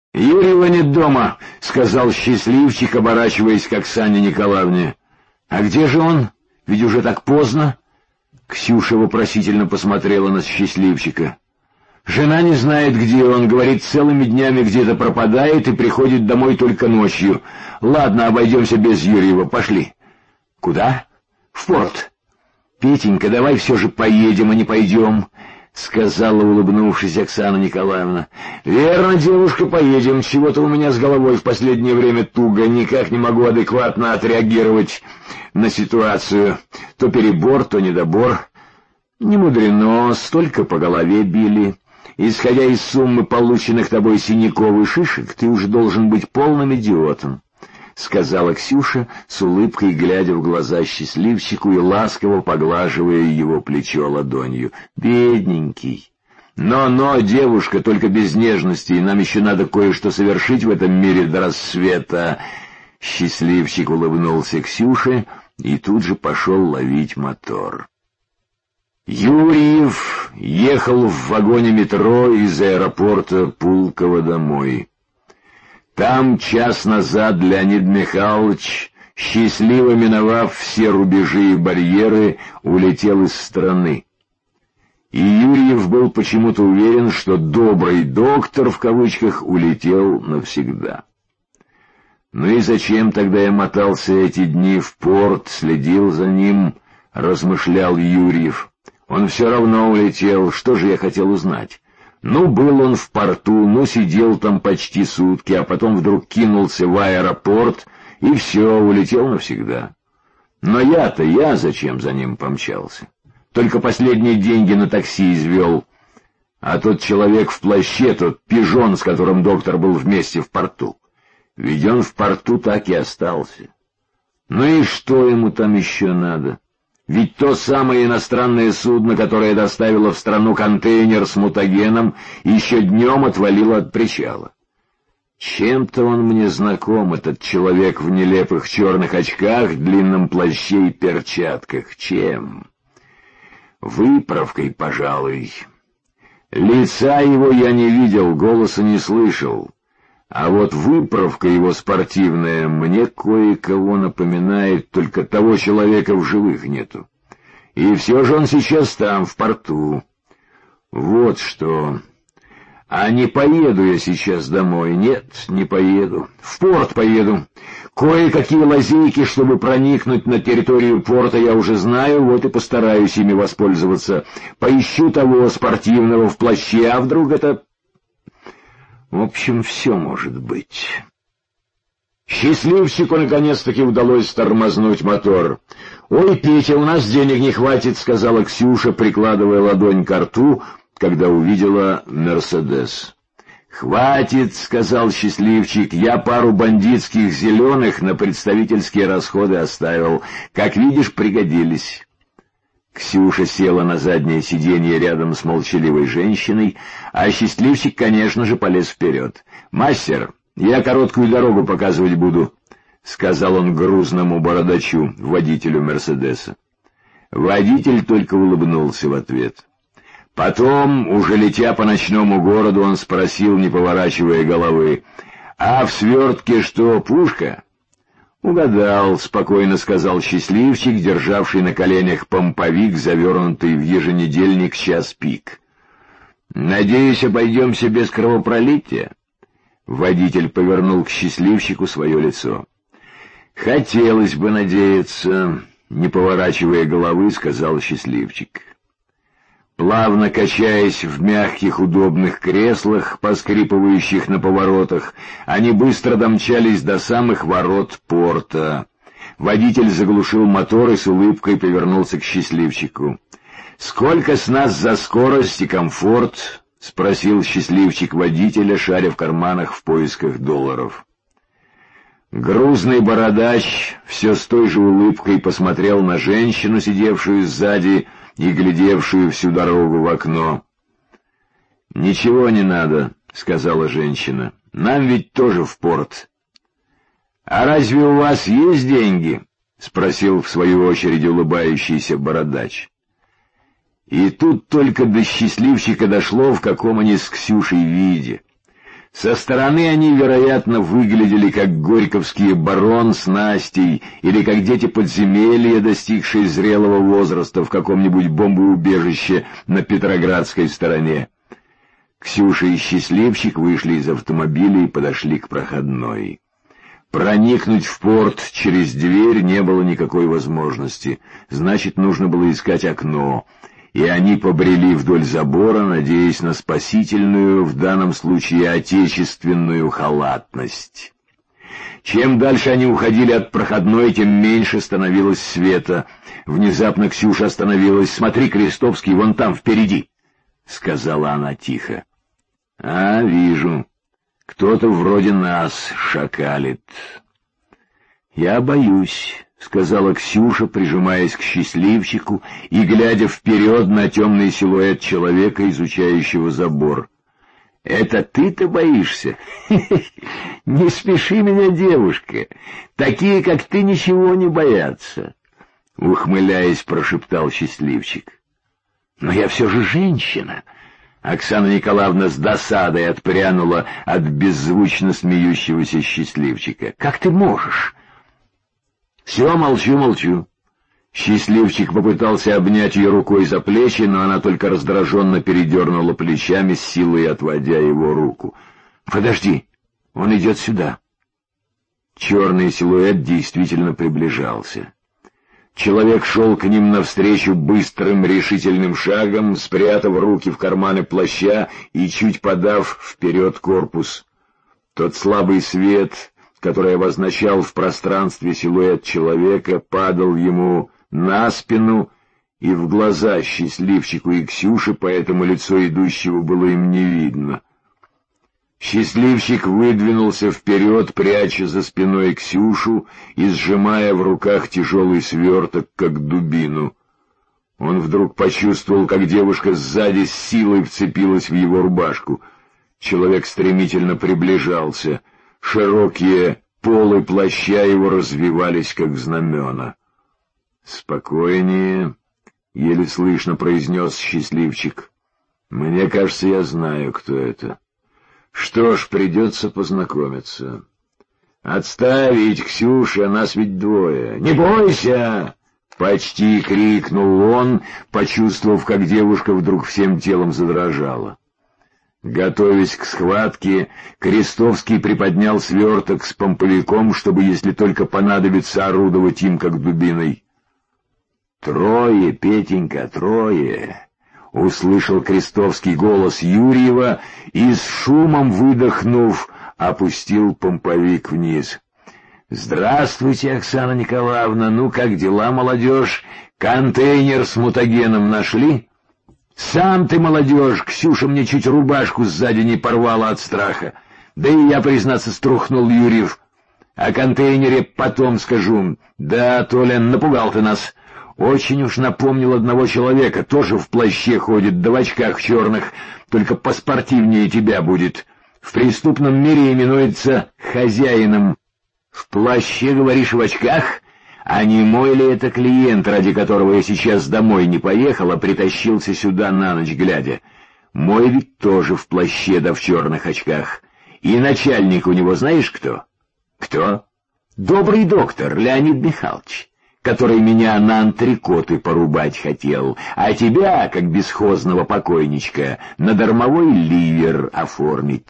— Юрьева нет дома, — сказал счастливчик, оборачиваясь к Оксане Николаевне. — А где же он? Ведь уже так поздно. Ксюша вопросительно посмотрела на счастливчика. Жена не знает, где он, говорит, целыми днями где-то пропадает и приходит домой только ночью. Ладно, обойдемся без Юрьева, пошли. — Куда? — В порт. — Петенька, давай все же поедем, а не пойдем, — сказала, улыбнувшись, Оксана Николаевна. — Верно, девушка, поедем. Чего-то у меня с головой в последнее время туго, никак не могу адекватно отреагировать на ситуацию. То перебор, то недобор. Не мудрено, столько по голове били. Исходя из суммы полученных тобой синяков и шишек, ты уж должен быть полным идиотом, — сказала Ксюша, с улыбкой глядя в глаза счастливчику и ласково поглаживая его плечо ладонью. — Бедненький. Но, девушка, только без нежности, нам еще надо кое-что совершить в этом мире до рассвета. Счастливчик улыбнулся Ксюше и тут же пошел ловить мотор. Юрьев ехал в вагоне метро из аэропорта Пулково домой. Там час назад Леонид Михайлович, счастливо миновав все рубежи и барьеры, улетел из страны. И Юрьев был почему-то уверен, что «добрый доктор» в кавычках улетел навсегда. Ну и зачем тогда я мотался эти дни в порт, следил за ним, размышлял Юрьев. Он все равно улетел, что же я хотел узнать? Ну, был он в порту, ну, сидел там почти сутки, а потом вдруг кинулся в аэропорт, и все, улетел навсегда. Но я зачем за ним помчался? Только последние деньги на такси извел, а тот человек в плаще, тот пижон, с которым доктор был вместе в порту. Ведь он в порту так и остался. Ну и что ему там еще надо? Ведь то самое иностранное судно, которое доставило в страну контейнер с мутагеном, еще днем отвалило от причала. Чем-то он мне знаком, этот человек в нелепых черных очках, длинном плаще и перчатках. Чем? Выправкой, пожалуй. Лица его я не видел, голоса не слышал. А вот выправка его спортивная мне кое-кого напоминает, только того человека в живых нету. И все же он сейчас там, в порту. Вот что. А не поеду я сейчас домой. Нет, не поеду. В порт поеду. Кое-какие лазейки, чтобы проникнуть на территорию порта, я уже знаю, вот и постараюсь ими воспользоваться. Поищу того спортивного в плаще, а вдруг это... В общем, все может быть. Счастливчику наконец-таки удалось тормознуть мотор. «Ой, Петя, у нас денег не хватит», — сказала Ксюша, прикладывая ладонь к рту, когда увидела «Мерседес». «Хватит», — сказал счастливчик, — «я пару бандитских зеленых на представительские расходы оставил. Как видишь, пригодились». Ксюша села на заднее сиденье рядом с молчаливой женщиной, а счастливчик, конечно же, полез вперед. «Мастер, я короткую дорогу показывать буду», — сказал он грузному бородачу, водителю «Мерседеса». Водитель только улыбнулся в ответ. Потом, уже летя по ночному городу, он спросил, не поворачивая головы: «А в свертке что, пушка?» «Угадал», — спокойно сказал счастливчик, державший на коленях помповик, завернутый в еженедельник «Час пик». «Надеюсь, обойдемся без кровопролития?» Водитель повернул к счастливчику свое лицо. «Хотелось бы надеяться», — не поворачивая головы, сказал счастливчик. Плавно качаясь в мягких удобных креслах, поскрипывающих на поворотах, они быстро домчались до самых ворот порта. Водитель заглушил мотор и с улыбкой повернулся к счастливчику. «Сколько с нас за скорость и комфорт?» — спросил счастливчик водителя, шаря в карманах в поисках долларов. Грузный бородач все с той же улыбкой посмотрел на женщину, сидевшую сзади и глядевшую всю дорогу в окно. «Ничего не надо», — сказала женщина, — «нам ведь тоже в порт». «А разве у вас есть деньги?» — спросил в свою очередь улыбающийся бородач. И тут только до счастливчика дошло, в каком они с Ксюшей виде. Со стороны они, вероятно, выглядели как горьковские барон с Настей или как дети подземелья, достигшие зрелого возраста в каком-нибудь бомбоубежище на Петроградской стороне. Ксюша и Счастливчик вышли из автомобиля и подошли к проходной. Проникнуть в порт через дверь не было никакой возможности, значит, нужно было искать окно, и они побрели вдоль забора, надеясь на спасительную, в данном случае отечественную халатность. Чем дальше они уходили от проходной, тем меньше становилось света. Внезапно Ксюша остановилась. «Смотри, Крестовский, вон там, впереди», — сказала она тихо. «А, вижу. Кто-то вроде нас шакалит». «Я боюсь», — сказала Ксюша, прижимаясь к Счастливчику и глядя вперед на темный силуэт человека, изучающего забор. «Это ты-то боишься? Не смеши меня, девушка. Такие, как ты, ничего не боятся», — ухмыляясь, прошептал Счастливчик. «Но я все же женщина». Оксана Николаевна с досадой отпрянула от беззвучно смеющегося Счастливчика. «Как ты можешь?» «Все, молчу». Счастливчик попытался обнять ее рукой за плечи, но она только раздраженно передернула плечами, с силой отводя его руку. «Подожди, он идет сюда». Черный силуэт действительно приближался. Человек шел к ним навстречу быстрым решительным шагом, спрятав руки в карманы плаща и чуть подав вперед корпус. Тот слабый свет, который обозначал в пространстве силуэт человека, падал ему на спину и в глаза Счастливчику и Ксюше, поэтому лицо идущего было им не видно. Счастливчик выдвинулся вперед, пряча за спиной Ксюшу и сжимая в руках тяжелый сверток, как дубину. Он вдруг почувствовал, как девушка сзади с силой вцепилась в его рубашку. Человек стремительно приближался. Широкие полы плаща его развивались, как знамена. «Спокойнее», — еле слышно произнес Счастливчик. «Мне кажется, я знаю, кто это. Что ж, придется познакомиться». «Отставить, Ксюша, нас ведь двое». «Не бойся!» — почти крикнул он, почувствовав, как девушка вдруг всем телом задрожала. Готовясь к схватке, Крестовский приподнял сверток с помповиком, чтобы, если только понадобится, орудовать им, как дубиной. «Трое, Петенька, трое!» — услышал Крестовский голос Юрьева и, с шумом выдохнув, опустил помповик вниз. «Здравствуйте, Оксана Николаевна, ну как дела, молодежь? Контейнер с мутагеном нашли?» «Сам ты, молодежь, Ксюша мне чуть рубашку сзади не порвала от страха. Да и я, признаться, струхнул, Юрьев. О контейнере потом скажу. Да, Толя, напугал ты нас. Очень уж напомнил одного человека, тоже в плаще ходит, да в очках черных, только поспортивнее тебя будет. В преступном мире именуется хозяином. В плаще, говоришь, в очках? А не мой ли это клиент, ради которого я сейчас домой не поехал, а притащился сюда на ночь глядя? Мой ведь тоже в плаще да в черных очках. И начальник у него знаешь кто? Кто? Добрый доктор Леонид Михайлович, который меня на антрикоты порубать хотел, а тебя, как бесхозного покойничка, на дармовой ливер оформить.